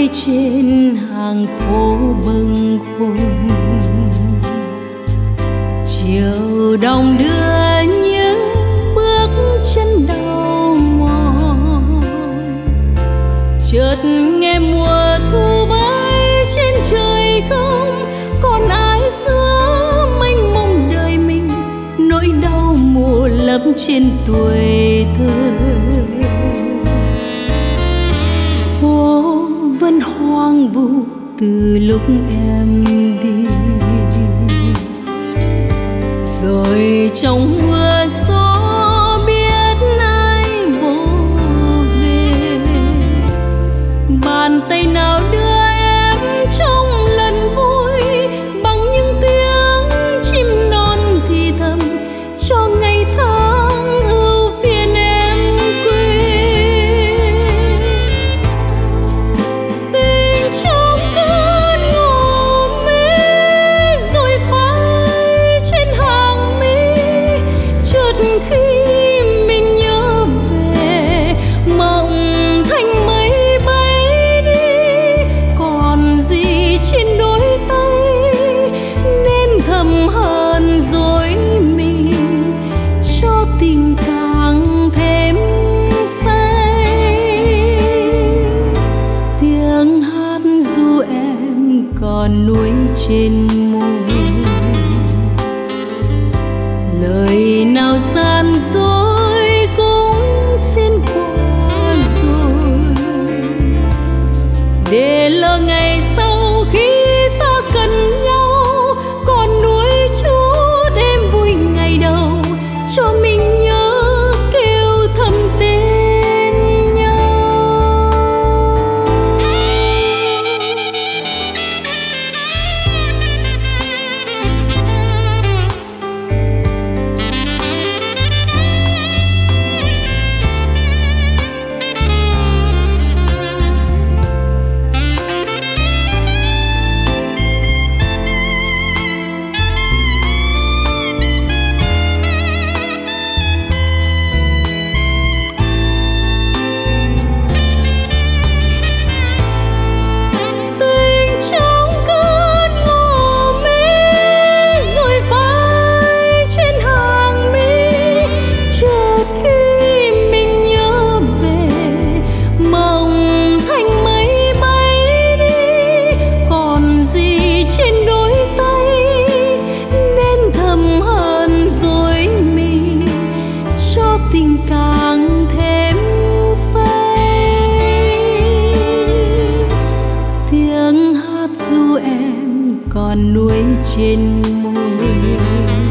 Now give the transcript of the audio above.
núi trên hàng phố bâng khuâng, chiều đông đưa những bước chân đau mòn. Chợt nghe mùa thu bay trên trời không còn ai giữa mênh mông đời mình, nỗi đau mùa lấp trên tuổi thơ. Phố vẫn hoang vu từ lúc em đi, rồi trong mưa gió biết ai vô về. Bàn tay nào đưa em trong lần vui, bằng những tiếng chim non thì thầm cho ngày tháng ưu phiền em quên. Tình trong cơn ngủ mê rồi phai trên hàng mi, chợt khi mình nhớ về mộng thành mây bay đi. Còn gì trên đôi tay nên thầm hờn dối mình, cho tình càng thêm say. Tiếng hát ru em còn nuối trên môi, lời nào gian dối cũng xin qua rồi, để lỡ ngày sau khi ta cần nhau còn nuối chút đêm vui ngày đầu, cho mình nhớ kêu thầm tên nhau. Tình trong cơn ngủ mê rồi phai trên hàng mi, chợt khi mình nhớ về mộng thành mây bay đi. Còn gì trên đôi tay nên thầm hờn dối mình, cho tình càng thêm say. Tiếng hát ru em còn nuối trên môi,